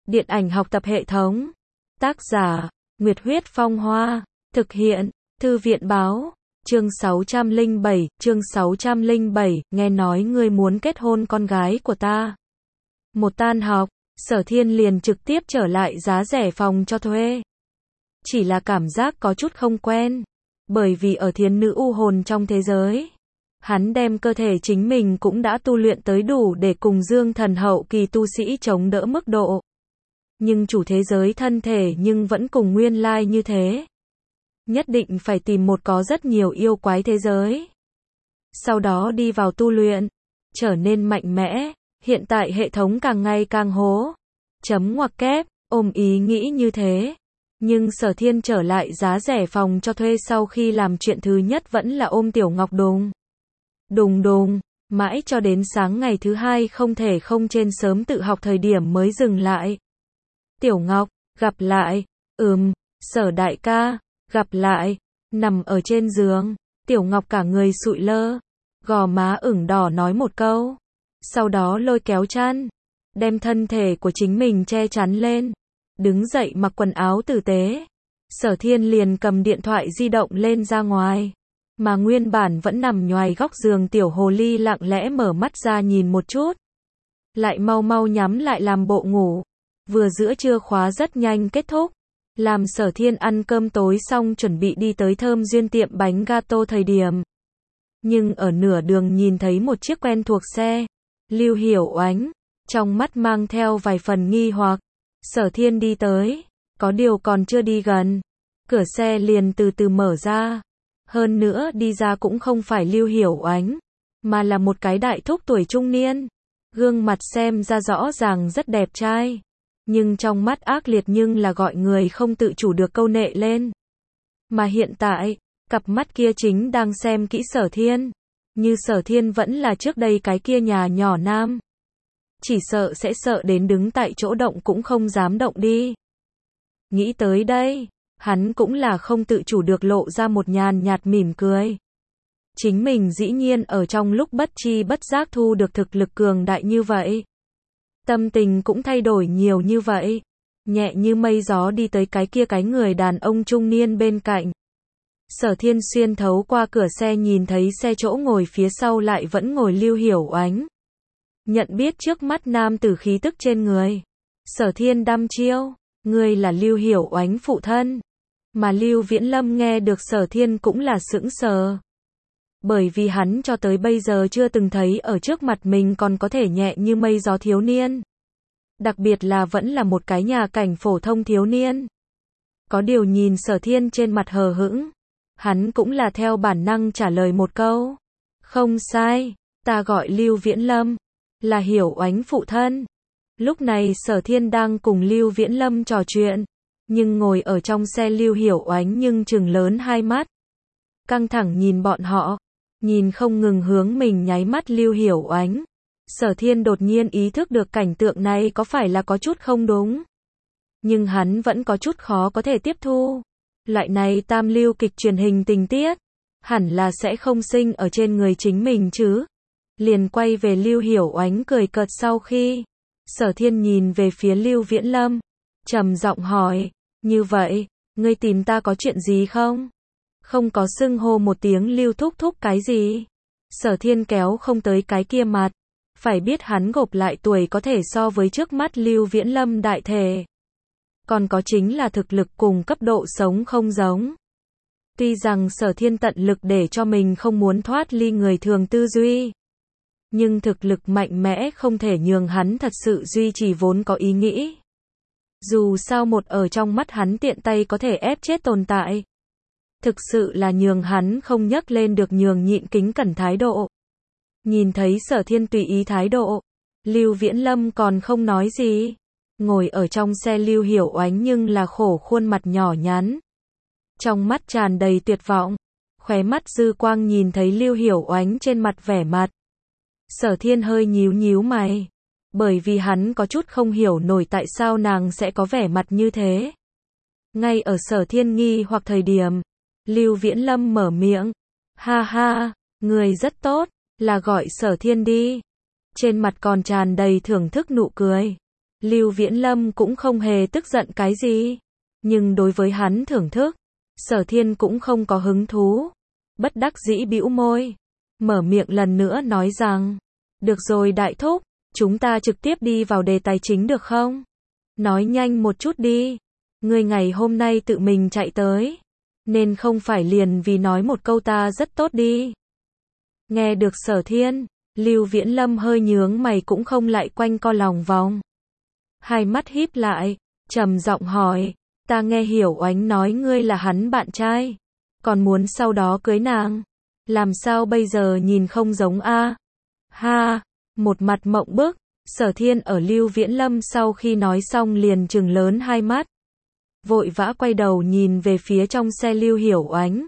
Điện ảnh học tập hệ thống. Tác giả, Nguyệt Huyết Phong Hoa. Thực hiện, Thư viện Báo. Chương 607, nghe nói ngươi muốn kết hôn con gái của ta. Một tan học, Sở Thiên liền trực tiếp trở lại giá rẻ phòng cho thuê. Chỉ là cảm giác có chút không quen, bởi vì ở thiến nữ u hồn trong thế giới, hắn đem cơ thể chính mình cũng đã tu luyện tới đủ để cùng dương thần hậu kỳ tu sĩ chống đỡ mức độ. Nhưng chủ thế giới thân thể nhưng vẫn cùng nguyên lai như thế. Nhất định phải tìm một có rất nhiều yêu quái thế giới. Sau đó đi vào tu luyện, trở nên mạnh mẽ. Hiện tại hệ thống càng ngày càng hố. Chấm ngoặc kép, ôm ý nghĩ như thế. Nhưng Sở Thiên trở lại giá rẻ phòng cho thuê sau khi làm chuyện thứ nhất vẫn là ôm Tiểu Ngọc đùng. Đùng đùng, mãi cho đến sáng ngày thứ hai không thể không trên sớm tự học thời điểm mới dừng lại. Tiểu Ngọc, gặp lại. Sở đại ca, gặp lại. Nằm ở trên giường, Tiểu Ngọc cả người sụi lơ, gò má ửng đỏ nói một câu. Sau đó lôi kéo chăn, đem thân thể của chính mình che chắn lên, đứng dậy mặc quần áo tử tế. Sở Thiên liền cầm điện thoại di động lên ra ngoài, mà nguyên bản vẫn nằm nhoài góc giường tiểu hồ ly lặng lẽ mở mắt ra nhìn một chút, lại mau mau nhắm lại làm bộ ngủ. Vừa giữa trưa khóa rất nhanh kết thúc, làm Sở Thiên ăn cơm tối xong chuẩn bị đi tới Thơm Duyên tiệm bánh gato thời điểm. Nhưng ở nửa đường nhìn thấy một chiếc quen thuộc xe, Lưu Hiểu Oánh, trong mắt mang theo vài phần nghi hoặc. Sở Thiên đi tới, có điều còn chưa đi gần, cửa xe liền từ từ mở ra. Hơn nữa đi ra cũng không phải Lưu Hiểu Oánh, mà là một cái đại thúc tuổi trung niên. Gương mặt xem ra rõ ràng rất đẹp trai, nhưng trong mắt ác liệt nhưng là gọi người không tự chủ được câu nệ lên. Mà hiện tại, cặp mắt kia chính đang xem kỹ Sở Thiên. Như Sở Thiên vẫn là trước đây cái kia nhà nhỏ nam. Chỉ sợ sẽ sợ đến đứng tại chỗ động cũng không dám động đi. Nghĩ tới đây, hắn cũng là không tự chủ được lộ ra một nhàn nhạt mỉm cười. Chính mình dĩ nhiên ở trong lúc bất chi bất giác thu được thực lực cường đại như vậy. Tâm tình cũng thay đổi nhiều như vậy. Nhẹ như mây gió đi tới cái người đàn ông trung niên bên cạnh. Sở Thiên xuyên thấu qua cửa xe nhìn thấy xe chỗ ngồi phía sau lại vẫn ngồi Lưu Hiểu Oánh. Nhận biết trước mắt nam tử khí tức trên người. Sở Thiên đăm chiêu, ngươi là Lưu Hiểu Oánh phụ thân. Mà Lưu Viễn Lâm nghe được Sở Thiên cũng là sững sờ. Bởi vì hắn cho tới bây giờ chưa từng thấy ở trước mặt mình còn có thể nhẹ như mây gió thiếu niên. Đặc biệt là vẫn là một cái nhà cảnh phổ thông thiếu niên. Có điều nhìn Sở Thiên trên mặt hờ hững, hắn cũng là theo bản năng trả lời một câu. Không sai, ta gọi Lưu Viễn Lâm, là Hiểu Oánh phụ thân. Lúc này Sở Thiên đang cùng Lưu Viễn Lâm trò chuyện, nhưng ngồi ở trong xe Lưu Hiểu Oánh nhưng trừng lớn hai mắt. Căng thẳng nhìn bọn họ, nhìn không ngừng hướng mình nháy mắt Lưu Hiểu Oánh. Sở Thiên đột nhiên ý thức được cảnh tượng này có phải là có chút không đúng. Nhưng hắn vẫn có chút khó có thể tiếp thu. Loại này tam lưu kịch truyền hình tình tiết, hẳn là sẽ không sinh ở trên người chính mình chứ. Liền quay về Lưu Hiểu Oánh cười cợt sau khi. Sở Thiên nhìn về phía Lưu Viễn Lâm, trầm giọng hỏi, như vậy, ngươi tìm ta có chuyện gì không? Không có xưng hô một tiếng Lưu thúc thúc cái gì. Sở Thiên kéo không tới cái kia mặt. Phải biết hắn gộp lại tuổi có thể so với trước mắt Lưu Viễn Lâm đại thể. Còn có chính là thực lực cùng cấp độ sống không giống. Tuy rằng Sở Thiên tận lực để cho mình không muốn thoát ly người thường tư duy. Nhưng thực lực mạnh mẽ không thể nhường hắn thật sự duy trì vốn có ý nghĩ. Dù sao một ở trong mắt hắn tiện tay có thể ép chết tồn tại. Thực sự là nhường hắn không nhấc lên được nhường nhịn kính cẩn thái độ. Nhìn thấy Sở Thiên tùy ý thái độ, Lưu Viễn Lâm còn không nói gì. Ngồi ở trong xe Lưu Hiểu Oánh nhưng là khổ khuôn mặt nhỏ nhắn. Trong mắt tràn đầy tuyệt vọng, khóe mắt dư quang nhìn thấy Lưu Hiểu Oánh trên mặt vẻ mặt. Sở Thiên hơi nhíu nhíu mày, bởi vì hắn có chút không hiểu nổi tại sao nàng sẽ có vẻ mặt như thế. Ngay ở Sở Thiên nghi hoặc thời điểm, Lưu Viễn Lâm mở miệng, ha ha, người rất tốt, là gọi Sở Thiên đi. Trên mặt còn tràn đầy thưởng thức nụ cười. Lưu Viễn Lâm cũng không hề tức giận cái gì. Nhưng đối với hắn thưởng thức, Sở Thiên cũng không có hứng thú. Bất đắc dĩ bĩu môi. Mở miệng lần nữa nói rằng. Được rồi đại thúc, chúng ta trực tiếp đi vào đề tài chính được không? Nói nhanh một chút đi. Ngươi ngày hôm nay tự mình chạy tới. Nên không phải liền vì nói một câu ta rất tốt đi. Nghe được Sở Thiên, Lưu Viễn Lâm hơi nhướng mày cũng không lại quanh co lòng vòng. Hai mắt híp lại, trầm giọng hỏi, ta nghe Hiểu Oánh nói ngươi là hắn bạn trai, còn muốn sau đó cưới nàng. Làm sao bây giờ nhìn không giống a? Ha, một mặt mộng bức, Sở Thiên ở Lưu Viễn Lâm sau khi nói xong liền trừng lớn hai mắt. Vội vã quay đầu nhìn về phía trong xe Lưu Hiểu Oánh.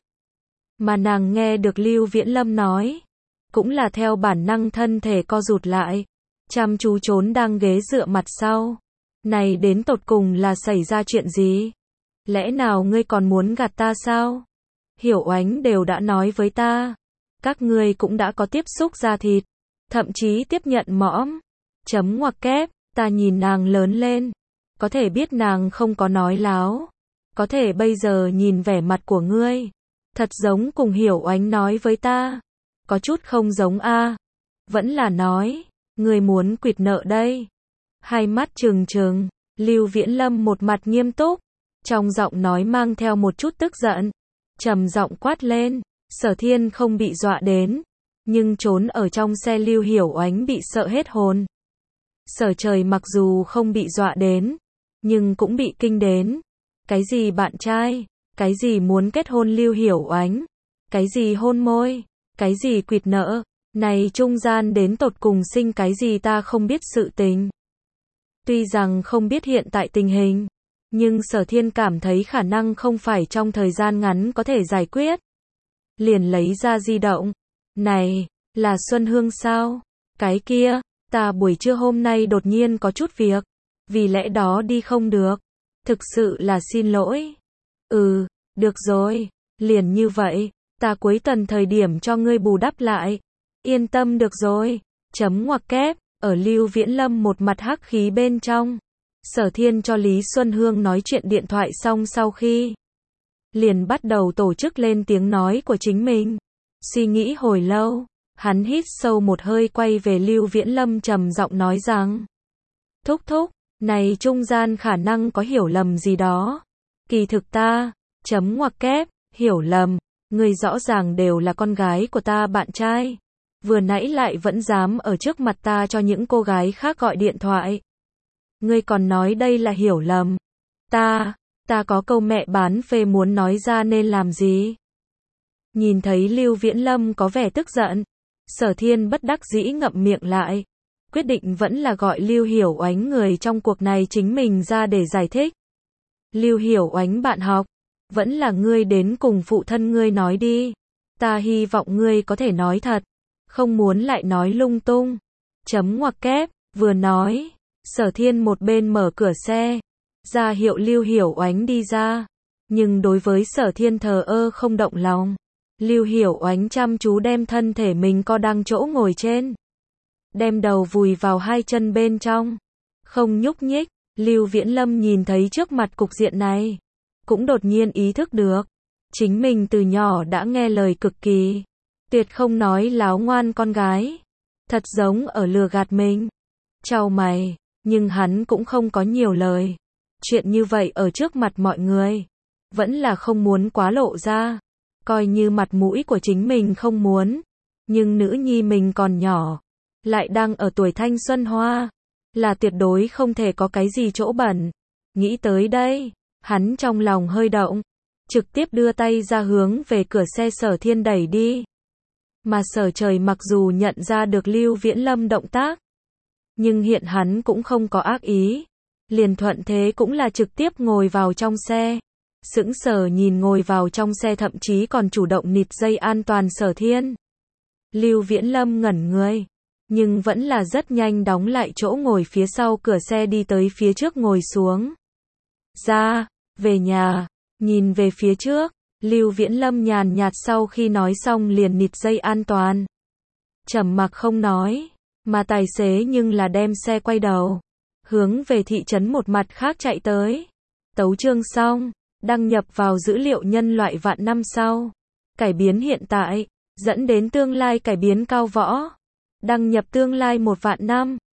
Mà nàng nghe được Lưu Viễn Lâm nói, cũng là theo bản năng thân thể co rụt lại, chăm chú trốn đang ghế dựa mặt sau. Này đến tột cùng là xảy ra chuyện gì? Lẽ nào ngươi còn muốn gạt ta sao? Hiểu Oánh đều đã nói với ta, các ngươi cũng đã có tiếp xúc da thịt, thậm chí tiếp nhận mõm. Chấm ngoặc kép, ta nhìn nàng lớn lên, có thể biết nàng không có nói láo. Có thể bây giờ nhìn vẻ mặt của ngươi, thật giống cùng Hiểu Oánh nói với ta. Có chút không giống a. Vẫn là nói, ngươi muốn quỵt nợ đây. Hai mắt trừng trừng, Lưu Viễn Lâm một mặt nghiêm túc, trong giọng nói mang theo một chút tức giận, trầm giọng quát lên. Sở Thiên không bị dọa đến, nhưng trốn ở trong xe Lưu Hiểu Oánh bị sợ hết hồn. Sở Trời mặc dù không bị dọa đến, nhưng cũng bị kinh đến. Cái gì bạn trai, cái gì muốn kết hôn Lưu Hiểu Oánh, cái gì hôn môi, cái gì quỵt nợ, này trung gian đến tột cùng sinh cái gì ta không biết sự tình. Tuy rằng không biết hiện tại tình hình, nhưng Sở Thiên cảm thấy khả năng không phải trong thời gian ngắn có thể giải quyết. Liền lấy ra di động. Này, là Xuân Hương sao? Cái kia, ta buổi trưa hôm nay đột nhiên có chút việc, vì lẽ đó đi không được. Thực sự là xin lỗi. Được rồi, liền như vậy, ta cuối tuần thời điểm cho ngươi bù đắp lại. Yên tâm được rồi. Chấm ngoặc kép, ở Lưu Viễn Lâm một mặt hắc khí bên trong. Sở Thiên cho Lý Xuân Hương nói chuyện điện thoại xong sau khi, liền bắt đầu tổ chức lên tiếng nói của chính mình. Suy nghĩ hồi lâu, hắn hít sâu một hơi quay về Lưu Viễn Lâm trầm giọng nói rằng. Thúc thúc, này trung gian khả năng có hiểu lầm gì đó. Kỳ thực ta, chấm ngoặc kép, hiểu lầm, người rõ ràng đều là con gái của ta bạn trai. Vừa nãy lại vẫn dám ở trước mặt ta cho những cô gái khác gọi điện thoại. Ngươi còn nói đây là hiểu lầm. Ta có câu mẹ bán phê muốn nói ra nên làm gì? Nhìn thấy Lưu Viễn Lâm có vẻ tức giận, Sở Thiên bất đắc dĩ ngậm miệng lại. Quyết định vẫn là gọi Lưu Hiểu Oánh người trong cuộc này chính mình ra để giải thích. Lưu Hiểu Oánh bạn học, vẫn là ngươi đến cùng phụ thân ngươi nói đi. Ta hy vọng ngươi có thể nói thật, không muốn lại nói lung tung. Chấm ngoặc kép, vừa nói, Sở Thiên một bên mở cửa xe, ra hiệu Lưu Hiểu Oánh đi ra. Nhưng đối với Sở Thiên thờ ơ không động lòng. Lưu Hiểu Oánh chăm chú đem thân thể mình co đăng chỗ ngồi trên, đem đầu vùi vào hai chân bên trong, không nhúc nhích. Lưu Viễn Lâm nhìn thấy trước mặt cục diện này, cũng đột nhiên ý thức được, chính mình từ nhỏ đã nghe lời cực kỳ, tuyệt không nói láo ngoan con gái, thật giống ở lừa gạt mình. Chau mày, nhưng hắn cũng không có nhiều lời. Chuyện như vậy ở trước mặt mọi người, vẫn là không muốn quá lộ ra, coi như mặt mũi của chính mình không muốn, nhưng nữ nhi mình còn nhỏ, lại đang ở tuổi thanh xuân hoa, là tuyệt đối không thể có cái gì chỗ bẩn. Nghĩ tới đây, hắn trong lòng hơi động, trực tiếp đưa tay ra hướng về cửa xe Sở Thiên đẩy đi. Mà Sở Trời mặc dù nhận ra được Lưu Viễn Lâm động tác, nhưng hiện hắn cũng không có ác ý, liền thuận thế cũng là trực tiếp ngồi vào trong xe. Sững sờ nhìn ngồi vào trong xe thậm chí còn chủ động nịt dây an toàn Sở Thiên. Lưu Viễn Lâm ngẩn người, nhưng vẫn là rất nhanh đóng lại chỗ ngồi phía sau cửa xe đi tới phía trước ngồi xuống. Ra, về nhà, nhìn về phía trước, Lưu Viễn Lâm nhàn nhạt sau khi nói xong liền nịt dây an toàn. Trầm mặc không nói, mà tài xế nhưng là đem xe quay đầu, hướng về thị trấn một mặt khác chạy tới. Tấu chương xong, đăng nhập vào dữ liệu nhân loại vạn năm sau. Cải biến hiện tại, dẫn đến tương lai cải biến cao võ. Đăng nhập tương lai 1 vạn năm.